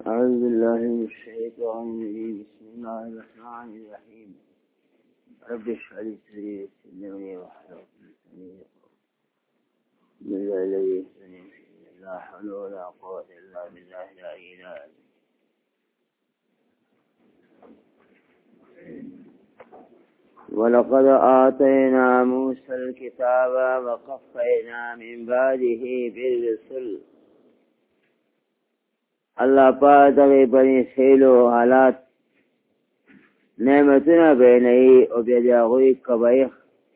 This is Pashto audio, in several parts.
أعوذ بالله من الشيطان الرجيم. بسم الله الرحمن الرحيم. رب اشرح لي صدري ويسر لي أمري واحلل عقدة من لساني الذي يهدني لا حول ولا قوة إلا بالله العلي العظيم. ولقد آتينا موسى الكتاب وقفينا من بعده بالرسل. اللہ پاک دغه بنی اسرائیل حالات نعمتونه بینئی او بیا د هغوی قبایح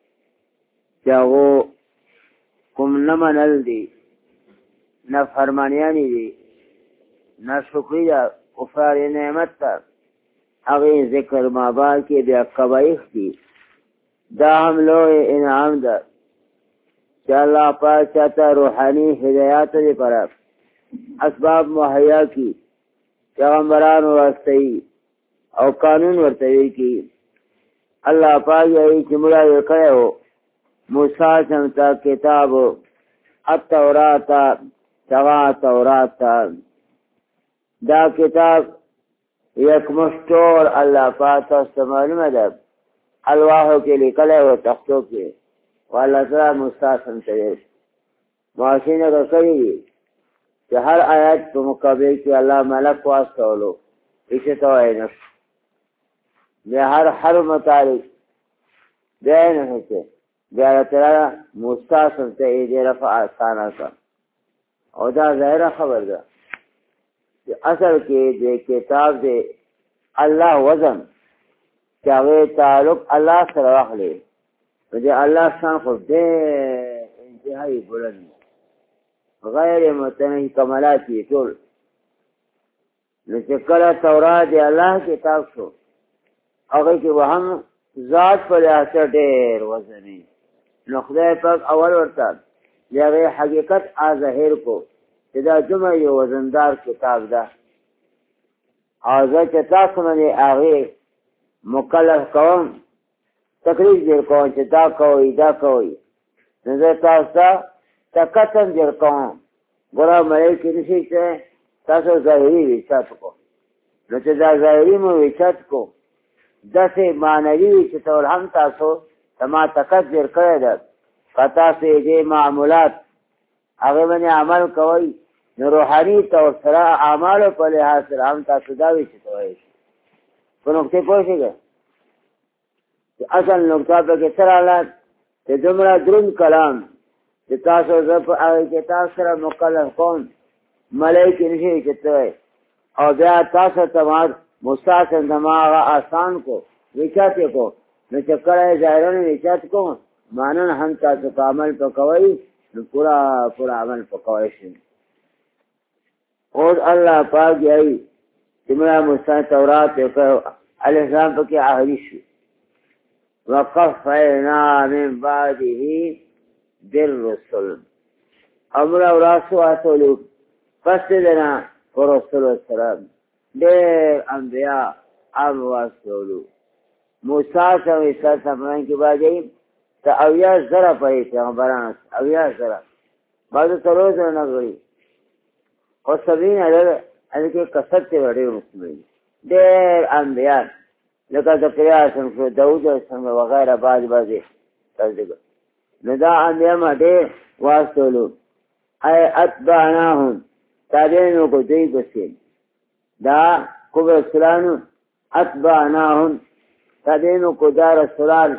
چې هغو کوم نه منل دي، نه فرمانیانې دي، نه شکري ده، کفار نعمت ته هغې ذکر مابعد کې بیا قبایح دي. دا هم لوی انعام ده چې الله پاک چاته روحاني هدایات لپاره اسباب مهیا کی، پیغمبران واسطی او قانون ورتوی کی. اللہ پاک یہی چمڑا وکڑے ہو موسیٰ سمتا کتاب التوراتا تغا توراتا. دا کتاب یک مشتور اللہ پاک تستمال مدب الواحو کے لکلے ہو تختوں کے واللہ تعالی موسیٰ سمتا معاشین کا کری کہ ہر آیت په مقابل کې الله ملک واستولو ایسے تو ہے نفس بیا ہر حرف متعلق بیا نفس بیا اللہ تعالی موسیٰ سنتے ایدی رفع آسانا کا. او دا ظاہرہ خبر دا کہ اصل کے دے کتاب دے اللہ وزن چاہوے تعلق اللہ سر رخ لے دے اللہ شان خود دے انتہائی بلند غیر متنہی کمالات یہ ټول. نو چې کله تورات دی الله کتاب شو هغه کې به هم ذات په لحاظ ډېر وزني. نو خدای پاک اول ورته د هغې حقیقت ظاهر کو چې دا دومره یو وزندار کتاب ده او زه چې تاسو باندې هغې مکلف کوم تکلیف در کوم چې دا کوئ دا کوئ. نو زه تاسو ته تکتن در کوم گرا ملیکی نشی چه تاسو ظاہری ویچت کو. نو چه دا ظاہری مو ویچت کو دس معنوی ویچتور هم تاسو تما تکت در کرده فتاسو ایده معمولات اغی منی عمل کوئی نو روحانی طور سرا اعمالو پر لحاظ سر هم تاسو دا ویچتوئی. کو نکتے پوشی گا اصل نکتا پا کتر آلات تی دمرا درون کلام چې تاسو زه په هغې کې تاسو سره مکلف کوم ملایکې نشي چتوی او بیا تاسو ته ما مستحسن زما هغه آسان کو ویچت یې کو. نو چې کله یې ظاهرا ویچت کو مانن هم تاسو په عمل په کوئ نو پورا عمل په کوئ شي. اور الله پاک یایي چې مړه موسی تورات علیه السلام پکې عهدي شو وقفینا من بعده بالرسل امر او راسو آسولو پس دینا پر رسول السلام دیر انبیاء ام واسولو. موسیٰ سم عیسیٰ سمران کی باجئی تا اویا ذرا پڑی پیغمبران اویا ذرا بعد تروز نگری اور سبین علیہ کسر تے بڑے مسلمین دیر انبیاء لکہ ذکریہ سمکو داود سمکو وغیرہ بازی تصدیق ندا انبیاء ما دیر واسطولو اے اتبعناهم تابعینو کو دوی بسیم دا کبر رسولانو اتبعناهم تابعینو کو دا رسولان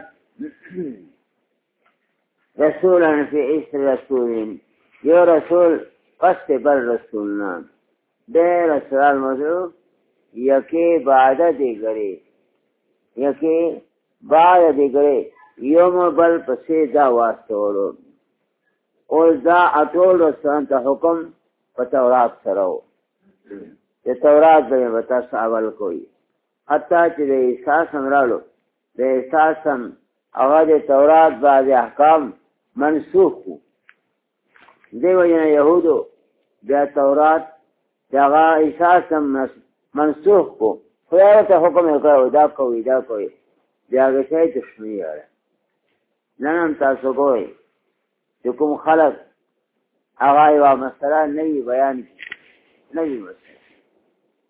رسولان فی عشر رسولین یو رسول قصد بر رسولنا دیر رسولان مدعو یکی بعد دیگری یکی بعد دیگری یوم بل پسی دا واسطولو اور دا اطول رسولان تا حکم پا تورات سرو چه تورات بین بتا ساول کوئی حتی چه دا عیسیٰ سمرالو دا عیسیٰ سم اغا دا تورات بعد احکام منسوخ کو دی وجن یهودو دا تورات دا اغا عیسیٰ سم منسوخ کو خیارت حکم اکرو دا کوئی دا کوئی دا اگه شای دشمنی آره ننم تاسو گوئی جو کم خلق اغای و مسئلہ نوی بیان نوی مسئلہ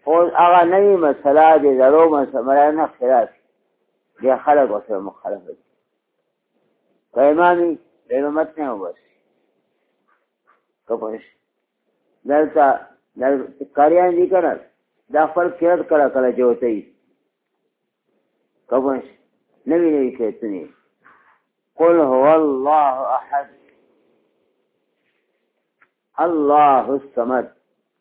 اوس هغه نوې مسله د زړو مسله نه خلاف بیا خلک ورسره مخالفت که امامي د امامت نه وباسي که پوه شي دلته کاریان دي که نه دا خپل قرت کله کله جوتوي که پوه شي نوي نوي قرتونه قل هو الله احد الله الصمد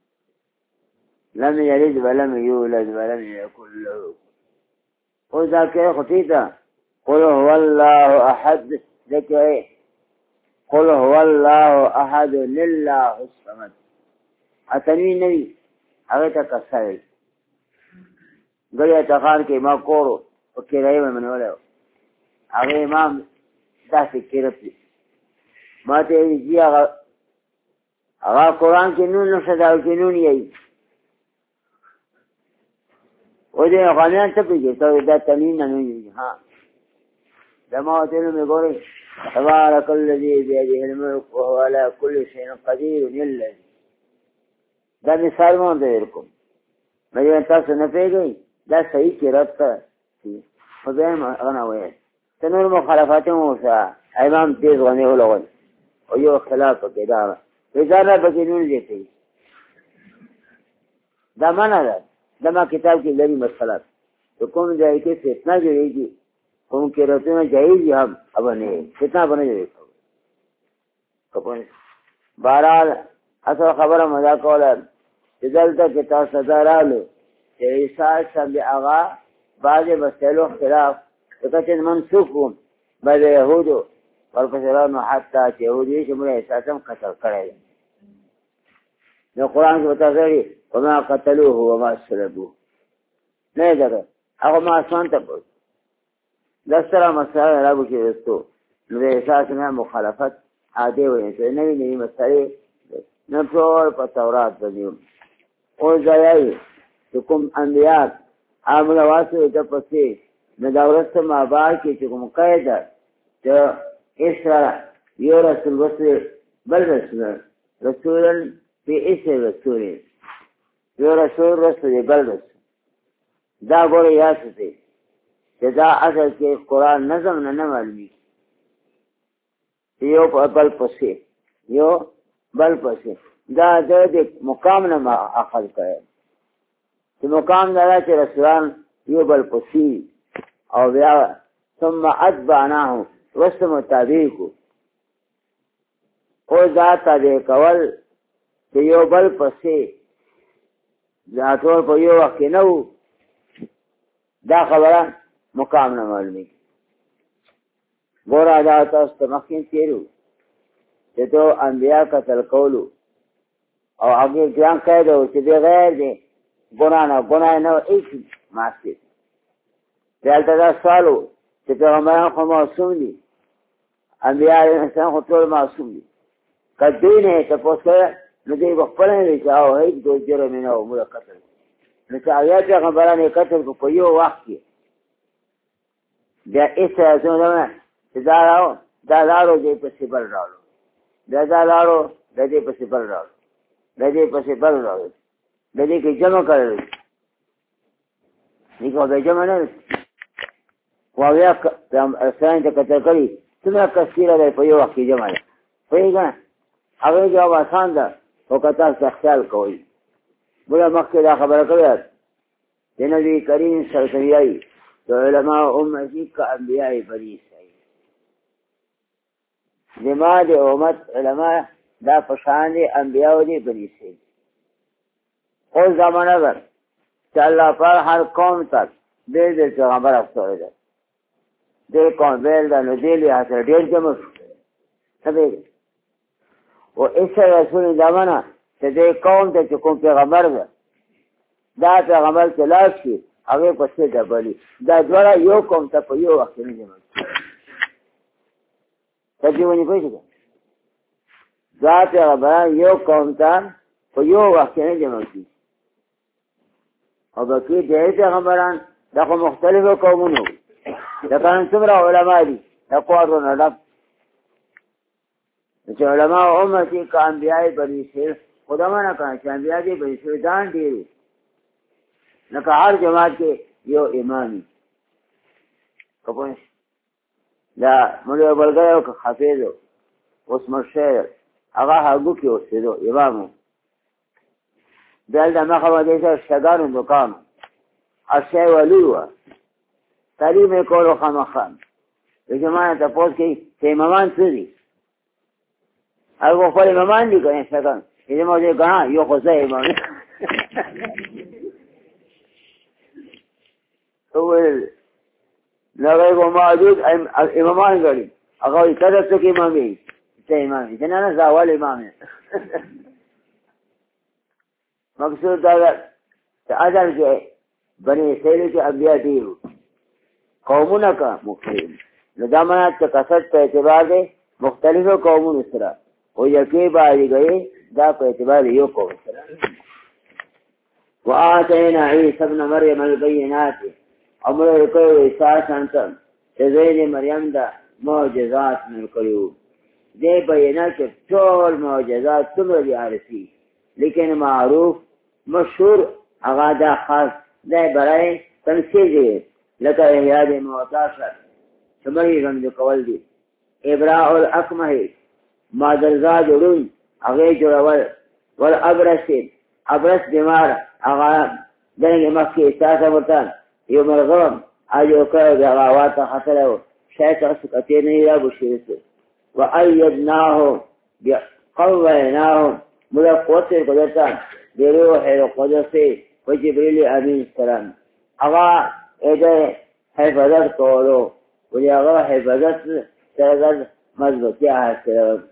لم يلد ولم يولد ولم يكن له وذا كده خطيطة قل هو الله أحد ذكره قل هو الله أحد لله الصمد اتنوی نوی هغه ته کسر غړي تخان کې ما کورو او کې راي منوله هغه امام داسې کېرته ما ته یې هغه قرآن کې نون نشه دا کې نون یې او دې غانیان ته پیږي ته دا تنین نه نه ها دما ته نو ګورې تبارك الذي بيده الملك وهو على كل شيء قدير الا دا مثال مو درکو مې تاسو نه پیږي دا صحیح قرات ته خدای ما غنا وایي تنور مخالفات مو سره امام تیز غني ولول او یو خلاف کې دا وزاره بګینون دي دا معنا ده دما کتاب کې لري مسله کوم ځای کې فتنه جوړیږي کوم کې راته جایز هم اب نه فتنه بنه جوړي کوم بہرحال اصل خبره مزا کوله دلته کې تاسو درالو چې عیسی سم هغه بعض مسلو خلاف دغه منسوخ بل يهودو والکفرانو حتی چې يهودي چې موږ اساسا قتل کړی نو قرآن کې وتاغري وما قتلوه وما صلبوه نه ده هغه ما اسمان ته پوه دسره مسائل راغو کې رسو نو اساس نه مخالفت عادي وي چې نوې نوې مسائل نه ټول په تورات باندې او ځای چې کوم انبیاء عامله واسطه ته پسې نه دا ورسته ما بار کې چې کوم قاعده چې اسره یو رسول وسره بل رسول في اسره رسول یو رسول رسول بل رسول دا ګوره یاسته چې دا اصل کې قرآن نظم نه معلومي یو بل پسې یو بل پسې دا د مقام نه اخذ کړي چې مقام دا چې رسولان یو بل پسې او بیا ثم اتبعناه رسم تابعیکو او دا تابع کول چې یو بل پسې دا ټول په یو وخت نه وو دا خبره مقام نه معلومي ګوره دا تاسو ته مخکې تیرو چې تو انبیاء قتل کولو او هغه ځان کړو چې بغیر دې ګناه نه هیڅ معصیت دلته دا سوالو چې پیغمبران خو معصوم دي انبیاء انسان خو ټول معصوم دي کدی نه تاسو نو دې خپل نه چاو هیڅ د جرم نه او موږ قتل نو چې آیا پیغمبران قتل په یو وخت کې بیا ایسه ځونه دا لارو دې په سیبل راولو دا لارو دې په سیبل راولو دې په سیبل راولو دې کې جمع کړل نیکو به جمع نه وایا اسان ته کتل کړي څنګه کثیره ده په یو وخت کې جمع ده پیګه هغه جواب آسان ده او کته خیال کوي بوله مخکې دا خبره کړې ده نبی کریم صلی الله علیه وسلم علماء امتی کا انبیاء بنی اسرائیل زما د امت علماء دا پشان دي انبیاء دي بنی اسرائیل او زمانه ده چې الله پر هر قوم تک دې پیغمبر افسوس ده دې قوم بیل ده نو دې له هڅه ډېر جمع شوه او ایسا رسول دامنه چې دې قوم ته کوم پیغمبر ده دا پیغمبر چې لاس شي هغه پسې دبلی دا ډول یو قوم ته په یو وخت نه جمع تجربه پېښه دا پیغمبر یو قوم ته په یو وخت نه جمع کی او باقي دې پیغمبران دغه مختلفو قومونو دا کله څومره علما دي دا قوارو نه ډک چې علما امتي کا انبیاء بنی اسرائیل خدامه نه کړه چې انبیاء دې بنی اسرائیل دان دي لکه هر جماعت کې یو امامي کپوش دا مړو بلګیو که حافظو اوس مرشه هغه هغو کې اوسېدو امامو دلته مخه باندې سره شګانو دکانو اشی ولي وه تعلیم یې کولو خامخا د جماعت تپوس کوي چې امامان څه دي هغه خپل امامان دي که نه شګان زما دې که یو خو زه امام وویل نغیب و معدود امامان ګڼي هغه وایي ته د څه کې امام یې ته امام یې نه نه زه اول امام یم مقصود دا ده چې اصل کې بني اسرائیل کې انبیا ډېر قومونه که مختلف نو دا معنا چې کثرت په اعتبار دی مختلفو قومونو سره او یکی باندې گئے دا په اعتبار یو قوم سره وآتینا عیسی ابن مریم البینات امر کوي عیسی شانتم چې زید مریم دا معجزات من کړیو دې بینات ټول معجزات څومره دي عارفي لیکن معروف مشهور هغه دا خاص دی برای تنسیج لکه احیاء د موتی شر چمړي رنګ کول دي ابراء الاکمه مادرزا جوړون هغه جوړول ول ابرس بیمار هغه دغه مخکې احساس ورته یو مرغم ایو کړه د غواات خطر شاید تاسو کته نه یا بشیرت و ایدناه بقویناه موږ قوت قدرت د روح القدس و جبريل امین السلام هغه دې حفاظت کولو ولې هغه حفاظت سره مضبوطی حاصل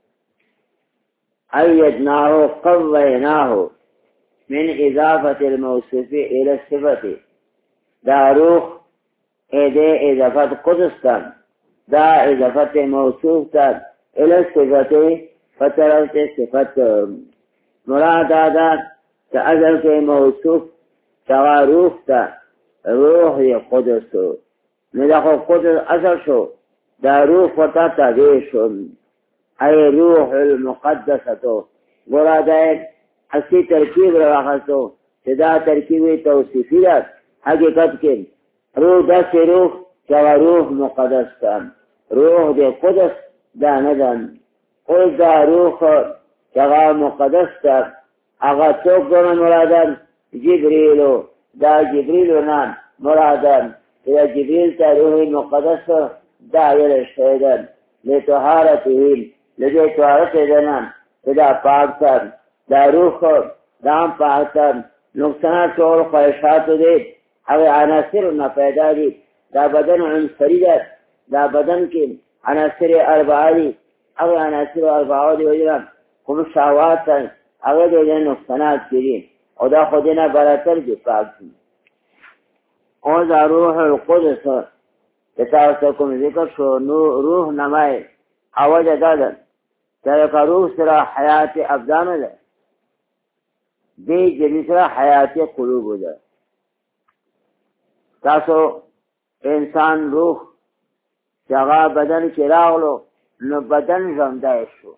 ایدناه قویناه من اضافه الموصوف الى الصفه دا روح ایده اضافت قدس تن دا اضافت موصوف تن الى الصفه فترت صفت مراد آدھا تا ازل کے موصوف تا روح تا روح دی قدس ندخو قدس اثر شو دا روح وطا تغییر شو ای روح المقدسة مراد اسی ترکیب رواخستو چه دا ترکیب توصیفی داد حقیقت کن روح دست روح چه روح مقدس کن روح دی قدس دا ندن قل دا روح چه مقدس کن اغا چوک گرن مرادن جبریلو دا جبریلو نان مرادن دا جبریل تا روح مقدس دا یل شهدن لطهارتهم لدے طهارت دنان دا پاک تن دا روح دا هم پاک تن نقصانات شعور خواهشاتو دے او عناصر نا پیدا دی دا بدن عنصری دا دا بدن کی عناصر اربعہ دی او عناصر اربعہ دی وجران خم شاوات تن او دے نقصانات کری او دا خودنا براتر دی پاک دی او دا روح القدس تتاوتکم ذکر شو روح نمائی او دا دادن تلکا روح سرا حیات ابدان دا دی جبی سرا حیات قلوب دا تاسو انسان روح چاگا بدن کی راغلو نو بدن زمدائش شو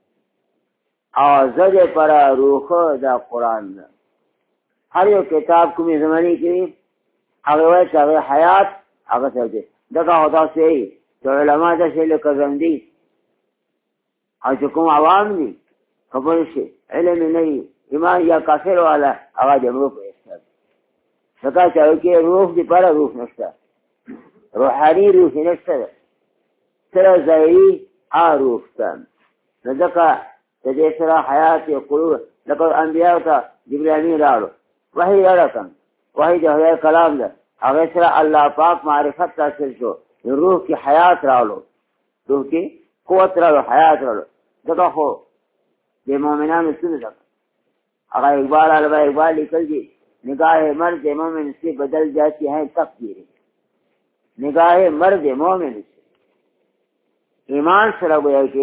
آزد پر روح دا قرآن دا ہر یو کتاب کمی زمانی کی اگر چاگا حیات اگر سکتے دکا ہوتا سے ہی تو علماء دا سے لکا زمدی اور چکم عوام دی خبر سے علم نہیں ایمان یا کافر والا اگر جمعو پر استاد دکا چاہو کہ روح دی پر روح نشتا روحانی روح نشتا سر ظاہری روح تا ندکا تدے سرا حیات قلوب لکا انبیاء تا جبرانی رالو وحی رکن وحی دا حضر کلام دا اگر سرا اللہ پاک معرفت تاثر شو روح کی حیات رالو روح کی قوت رالو حیات رالو دکا خو دے مومنان سن دکا اگر اقبال علبہ اقبال لکل جی نگاہ مرد مومن سے بدل جاتی ہیں تقدیریں نگاہ مرد مومن سے ایمان سره گویا کہ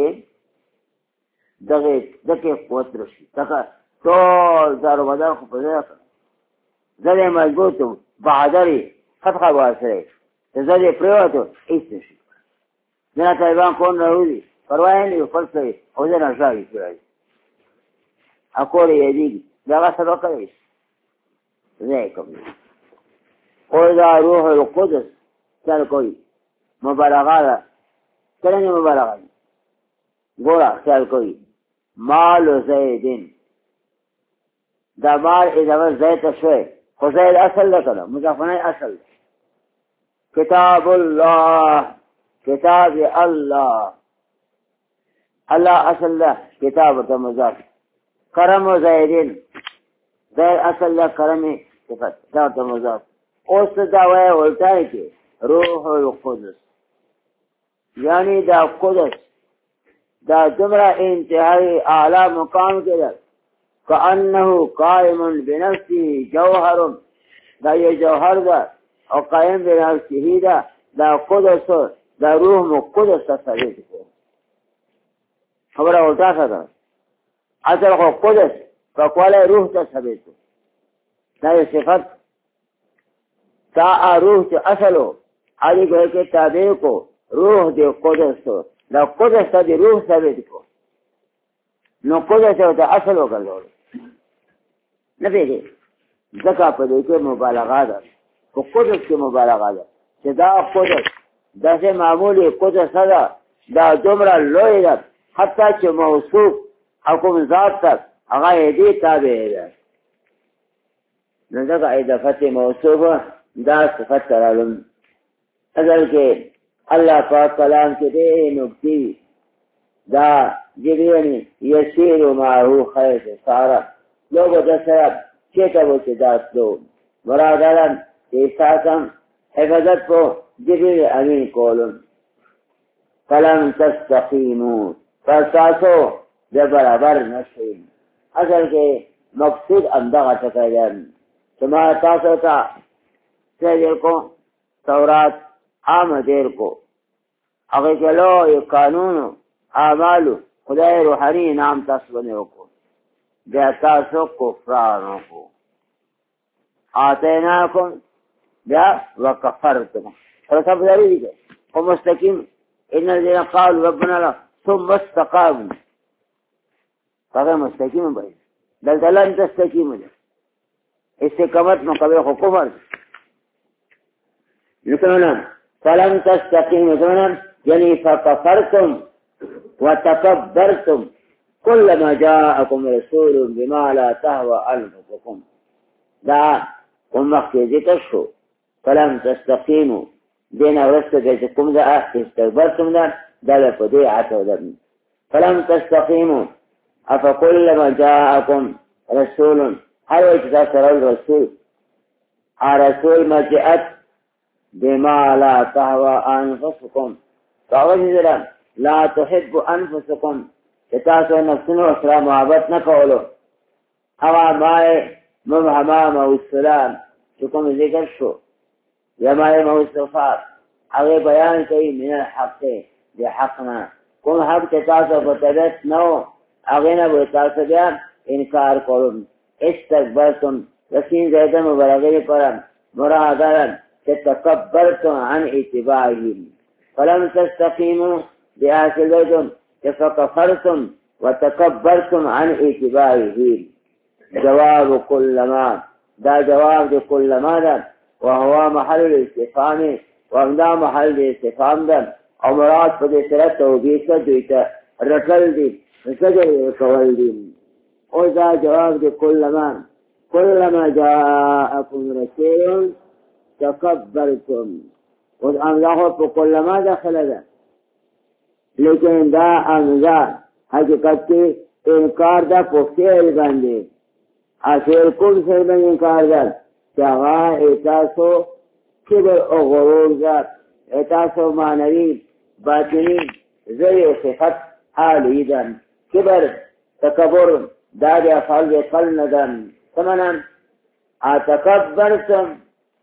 دغه قوت رشي دغه ټول دار بدر خو په ځای زده مضبوطو بهادري فتحه واسره زده پروتو هیڅ شي نه طالبان کون راوړي پروا نه فلسفه او نه راځي اکور یې دي دا سبا کوي ځای کوم او دا روح القدس چل کوي مبالغه ده څرنګه مبالغه ده ګوره چل کوي مال زیدین دا مال اضافه زید ته شوی خو زید اصل ده کنه مضافه اصل ده کتاب الله کتاب الله الله اصل ده کتاب ته مضاف کرم و زیدین زید اصل ده کرم کتاب ته مضاف اوس دا وای ولټای کې روح القدس یعنی دا قدس دا دومره انتهایی اعلی مقام کې ده کأنه قائم بنفسه جوهر دا یو جوهر ده او قائم بنفسه ده دا قدس دا روح مقدس ته ثابت ده خبره ولټا ده اصل خو قدس فقواله روح ته ثابت ده دا یو صفت تا روح چې اصلو علی ګوره کې تابع کو روح دی قدس دا قدس ته دی روح ثابت کو نو قدس ته اصل وګرځول نه پیږي ځکه په دې کې مبالغه ده په قدس کې مبالغه ده چې دا قدس داسې معمولی قدس ده دا دومره لوی ده حتی چې موصوف حکم ذات ته هغه دې تابع ده نو ځکه اضافه موصوفه دا صفت ترالم اگر کې الله پاک کلام کې دې نکتی دا جبرانی یسیر معه خیر سارا لوگ دسرب چیتا وہ چدات دو مرادالن تیساسم حفظت کو جبریل امین کولن فلم تستقیمون فاساسو دے برابر نشین اصل کے مقصود اندغا تکیدن تمہارا تاسو تا سیدر کو تورات عام دیر کو اگر چلو یہ قانون اعمالو خدای روحانی نام تاسبنے کو بیا تاسو کفرانو کو آتیناکم بیا وکفرتم فرصب داری دیگه و مستقیم ان الذين قالوا ربنا الله ثم استقاموا فغیر مستقیم باید دلدلان تستقیم ده استقامت مقابل خو کفر نکنم فلم تستقیم نکنم یعنی فکفرتم وتكبرتم كلما جاءكم رسول بما لا تهوى أنفسكم دا ومخي ذكر شو فلم تستقيموا دين ورستقيتكم دا استكبرتم دا لفدي عتو دا فلم تستقيموا أفكلما جاءكم رسول هل وجدتر الرسول الرسول ما جاءت بما لا تهوى أنفسكم فأوجد لا تحب انفسكم تاسو نفسونو سره محبت نه کولو اوا مای مبهما موصلان چې کوم ذکر شو یا مای موصفات هغه بیان کوي من الحق دی حقنا کوم حق چې تاسو په طبیعت نو هغه نه به تاسو بیا انکار کولو استكبرتم لكن زیاده مبالغه پر مرادان تکبرتم عن اتباعهم فلم تستقيموا بآخذتم فكفرتم وتكبرتم عن اتباعه جواب كل ما دا جواب دي كل ما دا وهو محل الاستفهام وهذا محل الاستفهام دا او مراد په سره توبیخ دویته رکل دي سجل کول دي او دا جواب دي كلما جاءكم رسول تكبرتم والامزاح په كلما داخله ده لیکن دا امزا حقیقت کې انکار دا په فعل باندې اصل کوم څه باندې انکار ده چې هغه تاسو کبر او غرور ذات تاسو معنوي باطني زي صفت حالي ده کبر تکبر دا د افعال قلن ده ثمنا اتکبرتم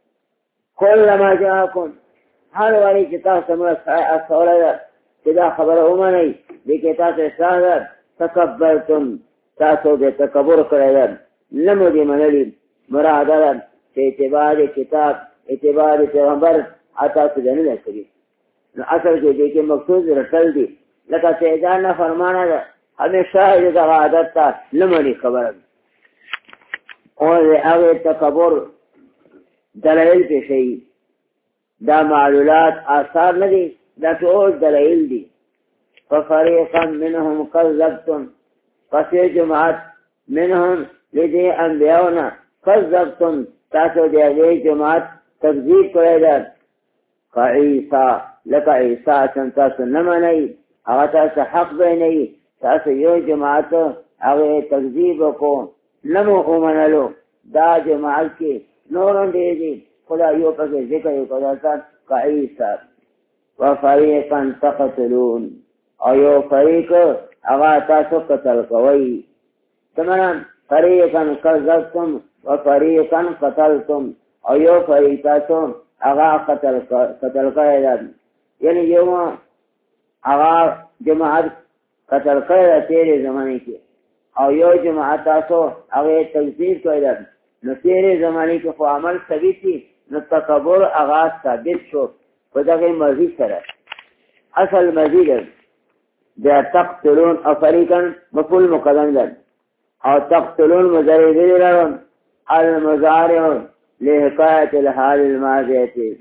كلما جاءكم هر ولی چې تاسو موږ سره دا خبره اومنئ لیکن تاسو اصلاح تکبرتم تاسو د تکبر کړی نمو دې منلي مراد ده چې اعتبار کتاب اعتبار پیغمبر تاسو دې نه کړی نو اصل کې دې کې مقصود رسل دي لکه سیدان نه فرمانه ده همیشه دې عادت ته نمونی خبره اور هغه تکبر دلائل پیشي دا معلولات آثار نه دي دا ټول دلائل دي ففريقا منهم كذبتم فسي جماعت منهم لدي انبیاؤنا كذبتم تاسو دي هغه جماعت تکذیب کړی ده فعیسا لکه عیسا چې تاسو نه منئ هغه تاسو حق بینئ تاسو یو جماعت هغه تکذیب وکړو نمو ومنلو دا جماعت کې نورم ډېر دي خدا یو پکې ذکر وکړه کعیسا وفریقا تقتلون او یو فریق هغه تاسو قتل کوئ تمام فریقا کذبتم وفریقا قتلتم او یو فریق تاسو هغه قتل کړی ده یعنی یو هغه جماعت قتل کړی ده تیرې زمانې کې او یو جماعت تاسو هغه تکذیب کړی ده نو تیرې زمانې کې خو عمل ثابت دي نو تکبر هغه ثابت شو په دغه مزید سره اصل مزید بیا تقتلون او فریقا مفعول مقدم ده او تقتلون مضارع دی راوړم المضارع لحکایت الحال الماضیه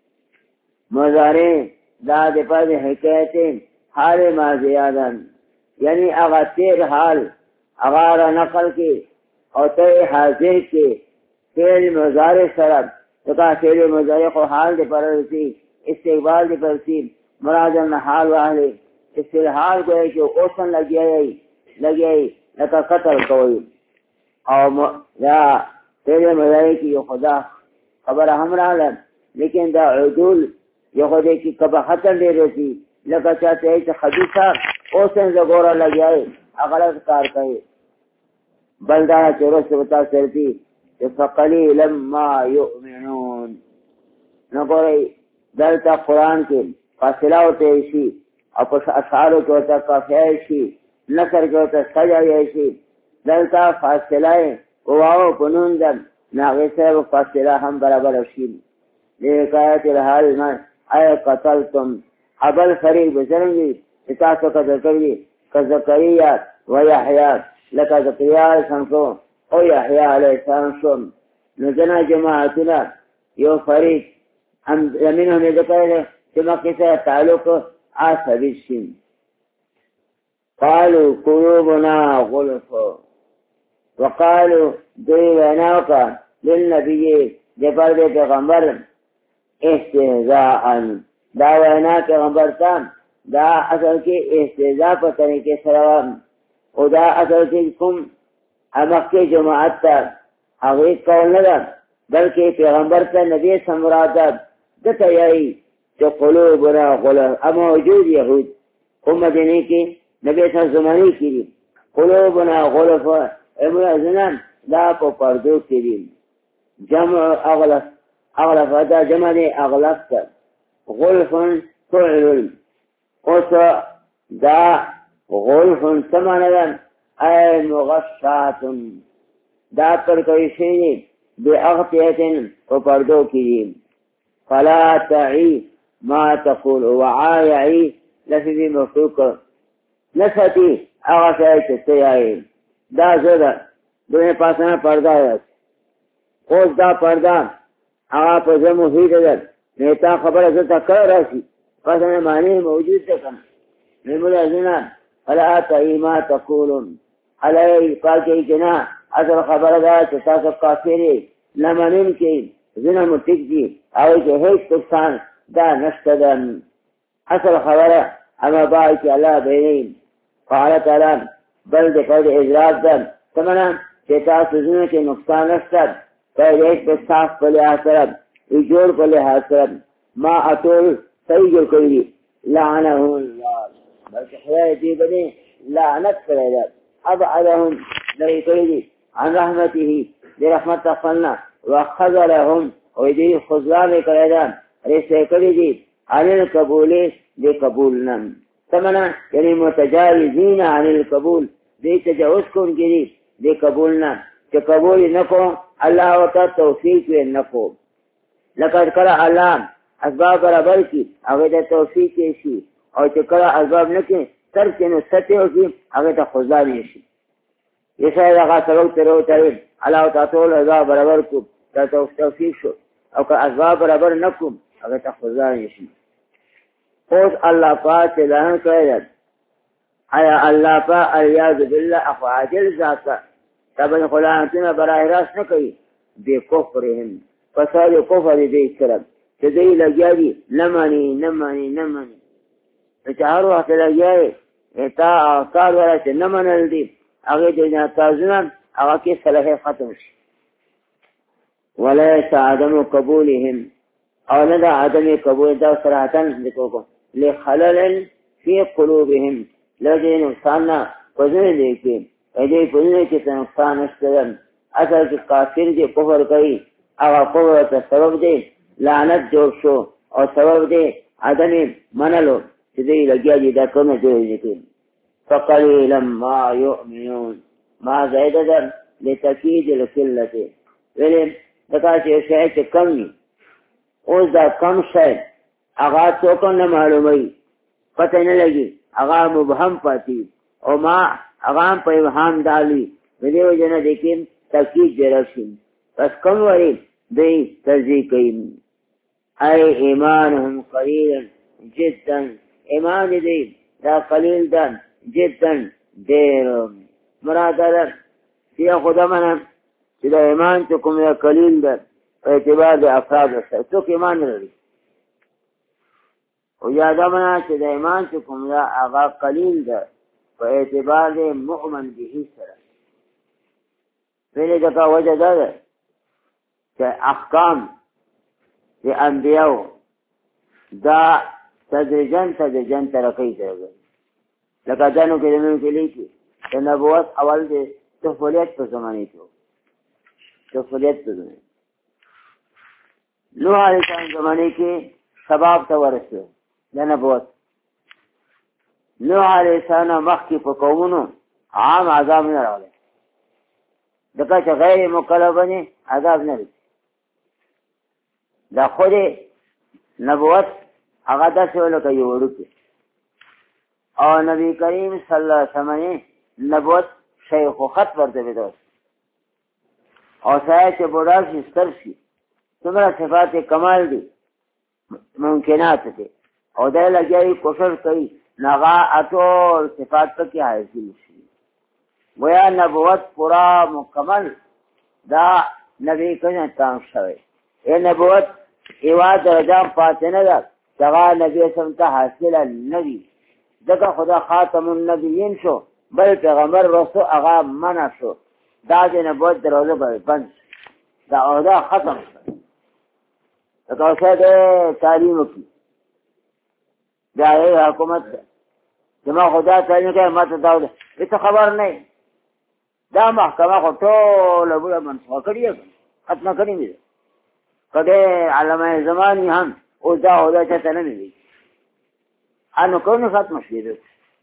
مضارع دا د پاره حکایت حال ماضیه ده یعنی هغه تیر حال هغه نقل کی او ته حاضر کی فعل مضارع سره دا فعل مضارع خو حال دی پر رسی استقبال دی پر رسی مراد نه حال واهله استحال کوئی کہ اوسن لگیائی لکا قتل کوئی او یا تیرے مضارع کی خدا خبر ہمراہ لن لیکن دا عدول یہ خودے کی کبا خطر دے رہتی لکا چاہتے ہیں کہ خدیثہ اوسن زگورا لگیائی اغلط کار کہے بلدہ چورو سے بتا سرتی کہ فقلیلا ما یؤمنون نکو رہی دلتا قرآن کے فاصلہ ہوتے اسی او پس اشعارو کی ہوتا کافیائی شی نصر کی ہوتا سجائی شی دلتا فاصلہ واو پنون دن ناغی صاحب فاصلہ ہم برابر شیم لیکایت الحال من اے قتلتم ابل فریق بزرنگی اتاسو کا ذکری کا زکریہ و یحیاء لکا زکریہ سنسو او یحیاء علیہ السلام نزنا جماعتنا یو فریق زمینوں نے ذکر ہے جمع کسا تعلق ثابت شین قالوا قلوبنا غلف وقالوا دوی ویناوکا للنبی جبر دے پیغمبر استهزاء دا وینا پیغمبر تا دا اصل کی استهزاء پر طریقے سروام او دا اصل کی کم امکی جماعت تا حقیق قول ندا بلکہ پیغمبر تا نبی سمرادت دتا یائی جو قلوبنا غلف اما وجود یہود ام مدینی کی نبی صلی زمانی کی دی قلوبنا غلف امرازنان دا پا پردو کی دی جمع اغلف دا جمع دی اغلف تا غلفن فعلن اس دا غلفن سماندن اے مغشاتن دا پر کوئی شیدی بی اغتیتن پا پردو کی دی فلا تعی ما تقول وعایعی لفظی مفروق نساتی اغسائی چتیائی دا زدہ دونے پاسنا پردہ ہے خوز دا پردہ آغا پزر محید ہے نیتا خبر ازتا کر رسی پاسنا معنی موجود دکن نمول ازنا فلا تعی ما تقولن علی پاکی جنا اصل خبر دا چتا سب کافری لمنن کی زنا متک دی اوی که هیچ تکسان دا نشتدن اصل خبره اما باعی که اللہ بینیم قال تعالی بل دے قد اجراز دن تمنا چیتا سزنه که نقصان نشتد قید ایک بستاف پلی آسرد ایجور پلی آسرد ما اطول سیجر کردی لعنه اللہ بلکہ خدای دی بنی لعنت کردد ابعدهم لئی کردی عن رحمته لرحمت تقلنا وخذلهم ویدی خضلان کردن رسے کردی عن القبول دے قبولنا تمنا یعنی متجاوزین عن القبول دے تجاوز کن گری دے قبولنا کہ قبول نکو اللہ وطا توفیق وی نکو لقد کرا اللہ اسباب برابر کی اگر توفیق کیشی اور چکرا اسباب نکی ترکنو ستیو کی اگر خضلان ایشی یسای دغه سبق تر وتاویل الله تعالی دا برابر کو دا توفیق شو او که اسباب برابر نکوم هغه تخزان نشي اوس الله پاک اعلان کړی ایا الله پاک الیاذ بالله افعال ذات تبن خلانتنا برای راست نه کوي بے کفرهم فساد کفر دې سره چې دې لګیا دي نه چې هر وخت لګیا تا کار ورته نه منل دي هغه دې نه تاسو هغه کې صلاح ختم شي ولا عدم قبولهم او نه عدم قبول دا صراحتن ذکر لخلل في قلوبهم لدي نقصان پزنه دي کې دې پزنه کې نقصان نشته اصل کې کافر دي کفر کوي هغه کفر ته سبب دي لعنت جوړ شو او سبب دي عدم منلو چې دې لګیا دي دا کومه دي فقليلا ما يؤمنون ما زائده لتكيد القله ولې دغه شی چې کم وي اوس دا کم شی هغه څوک نه معلوموي پته نه لګي هغه مبهم پاتې او ما هغه په ابهام دالي ویلو جنا دیکھیں تاکید جراشین پس کم وری دی تصدیق کوي اي ایمانهم قليلا جدا ایمان دی دا قلیل ده جدا دیر مراد ده چې خدا منه چې دا ایمان چې کوم یا قلیل ده په اعتبار د افراد سره څوک ایمان لري او یاد منه چې دا ایمان چې کوم یا هغه قلیل ده په اعتبار د مؤمن به سره ویلې دا وجه ده چې احکام د انبیاء دا تدریجاً ترقی کوي لکه ځانو کې دنو کې لیکي د نبوت اول د طفولیت په زمانه کې طفولیت په زمانه نوح علیه السلام زمانه کې شباب ته ورسېد د نبوت نوح علیه السلام مخکې په قومونو عام عذاب نه راغلی دغه چې غیر مکلفونه عذاب نه لري دا خو نبوت هغه داسې ولکه یو ورکه او نبی کریم صلی الله علیه وسلم نبوت شیخ و خط ورته بدو او سایه چې بوډا شي ستر شي څومره صفات کمال دي ممکنات دي او دا لګي کوشش کوي نغا اټول صفات پکې حاصل شي گویا نبوت پورا مکمل دا نبی کریم تام شوی اے نبوت ایوا درجه پاتې نه ده دغه نبی سمته حاصله نبی دغه خدا خاتم النبیین شو بل پیغمبر رسول هغه منع شو دا د نبوت دروازه بند دا عہده ختم شو دا څه تعلیم کی دا حکومت جما خدا تعلیم کوي ماته دا څه خبر نه دا محکمه خو ټول ابو منصور کړی ختم کړی دی کله علامه زمانی هم او دا عہده چاته نه دی انو کونه ختم شوی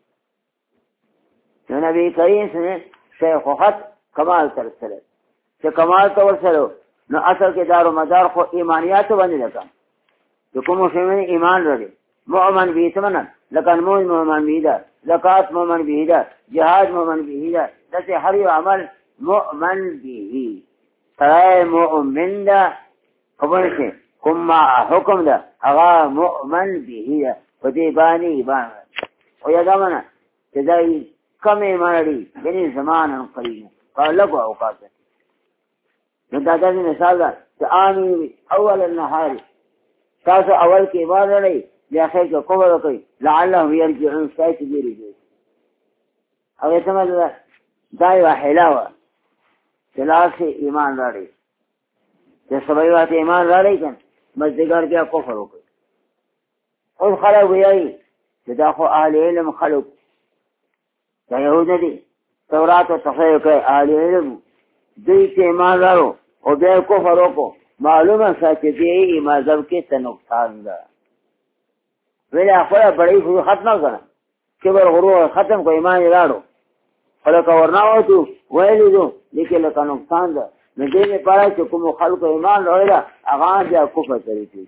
نو نبی کریم سره شیخ خط کمال تر سره چې کمال تر سره نو اصل کې دار و مدار خو ایمانیات باندې لګا چې کوم شی ایمان لري مؤمن به تمنا لکه مؤمن به ده زکات مؤمن به ده جهاد مؤمن به ده دغه هر یو عمل مؤمن به سره مؤمن ده خبر شي کوم حکم ده هغه مؤمن به ده په دې باندې ایمان او یادمنه چې دای کم ایمان لري یعنی زمان قلیل قال له اوقات نو دا د مثال ده چې امي اول النهار تاسو اول کې ایمان لري بیا خیر کې کومه کوي لعلهم يرجعون سایت دیږي او ته مله دای وحلاوه ثلاثه ایمان لري چې سبای واته ایمان لري کنه مزدګر بیا کفر وکړي او خلک وایي چې دا خو اهل علم خلک دا یهود دي تورات او تفسیر کوي اهل علم دوی ته ایمان لرو او بیا کفر وکړو معلومه ساتي دی مذهب کې څه نقصان ده ویلا خو بڑی ختم کړه کبر غرور ختم کو ایمان راړو خلک ورناو ته ویلو دو لیکي له نقصان ده نه دې نه پاره چې کوم خلکو ایمان راوړل هغه بیا کفر کوي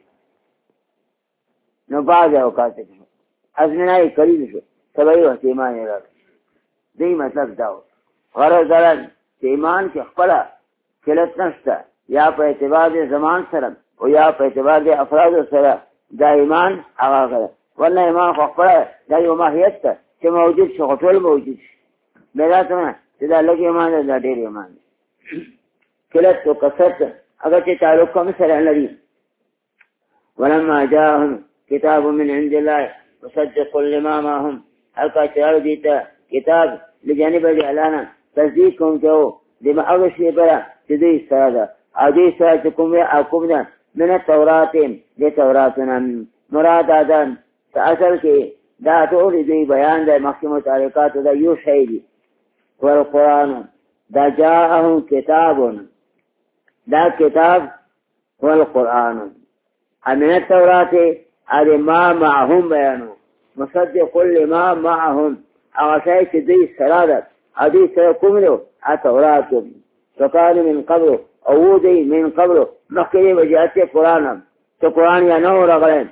نو باز اوقات کې ازمنای کړی شو سبای وخت ایمان راړو دې مطلب دا غرض دارن چې ایمان کې خپل کلت نشته یا په اعتبار د زمان سره او یا په اعتبار د افراد سره دا ایمان هغه غره ولنه ایمان خو خپل دا یو ماهیت ته چې موجود شي ټول موجود شي بلا څنګه چې دا لږ ایمان دا ډېر ایمان کلت او کثرت اگر چې تعلق کوم سره لري ولما جاءهم كتاب من عند الله مصدق لما معهم حقا چاو دیتا کتاب لجانب جعلانا تصدیق کن کهو دم اغشی برا چدوی سرادا عدوی سراد چکم دا من التوراتیم دی توراتنا مراد آدان تا اصل که دا طول دوی بیان دا محکم و تعلیقات دا یو شایدی والقرآن دا جاءهم کتابون دا کتاب والقرآن من التورات ادي ما معهم بیانو مصدق لما معهم اغشای چې دوی سرادت ادي سره کوملو التورات وكان من قبل او دی من قبل مخکې وجاته قرآن ته قرآن یا نو راغلين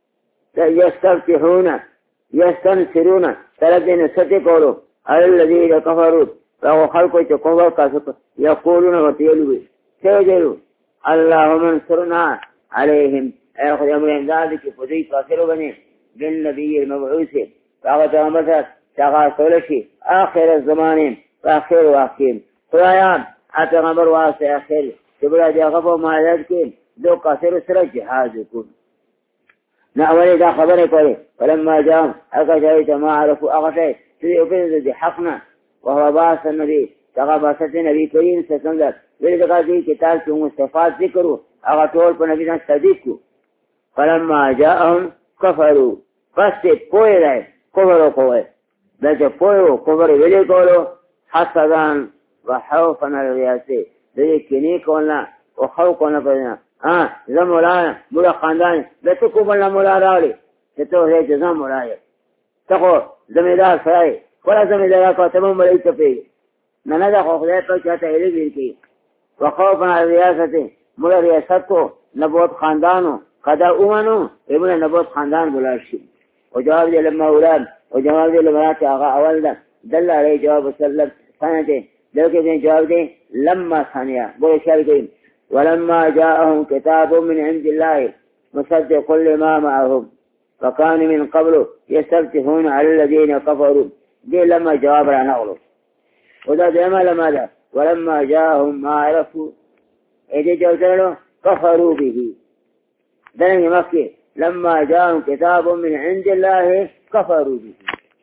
يستنصرون تلذين ستقولوا على الذين كفروا فهو خلقوا تقوى كاسق يقولون وتيلوا سيجلوا اللهم انصرنا عليهم اخذ امرهم ذلك فذي كافر بني بالنبي المبعوث فاغت امسات تغا سولشي اخر الزمان فاخر واقيم خدایان اتغمر واسع اخر تبلا دي غفو ما يذكر دو كافر سر جهاد يكون نأولي دا خبر كوري ولما جاءهم اكشايت ما عرفوا اغشاي تذي دي حقنا وهو باس النبي تغا النبي كريم سسندر ولدقا دي كتاب كم مستفاد ذكروا اغطول پر نبی صدیق کو فلما جاءهم كفروا فست پوئے رہے کفر و قوئے لیکن پوئے و کفر ولی کولو حسدان وحوفا الریاسی دیکھ کنی کولنا وخوف کولنا پرنا زم مولانا مولا خاندان لیکن کبلنا مولا راولی تو ہے جزام مولانا تقو زمیدار سرائی کولا زمیدارا کو تمام ملائی تپی نندا خوف دے پر چاہتا ہے بیر کی وخوفا الریاسی مولا ریاست کو نبوت خاندانو قدا اومنو ابن نبوت خاندان بلاشی وجواب دي لما اولاد وجواب دي لبنات آغا اول دا دل علی جواب سلم ثانية لوكي دي جواب دي لما ثانية بول شاركين ولما جاءهم كتاب من عند الله مصدق لما معهم فكان من قبل يستفتحون على الذين كفروا دي لما جواب رانا غلو ودا ديما لما دا ولما جاءهم ما عرفوا ايدي جوزرلو كفروا به دلنگ مكي لما جاءهم كتاب من عند الله كفروا به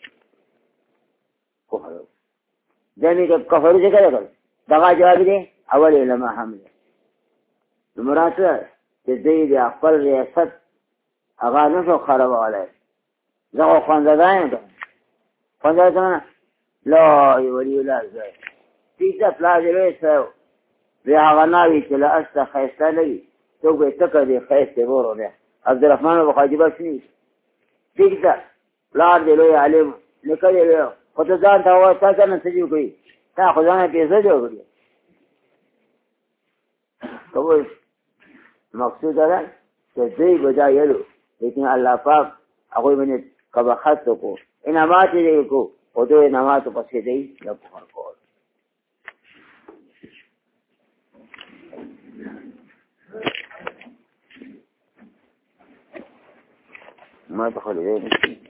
كفروا دلنگ كفروا سے کیا کرو دغا جواب دے اول علماء حمل المراسل تزيد اقبل ریاست اغا نشو خراب عليه دغا خواندگاہیں خواندگاہیں لا يولي لا زي تیسا پلازی روی بيعغناوي كلا أستا خيستا لي توقع تكدي خيستا بورو ده عبد الرحمن وخاجبا شنيس تيكتا لار دي لوي عليم نكدي لوي خطزان تاوه تاكا نسجيو كي تا خدانا بيزا جو كري تو مقصود ہے کہ دی بجا یلو لیکن اللہ پاک اگوی من قبخت کو انعامات دے کو او دو انعامات پسے دی لب کو ما دخل إليه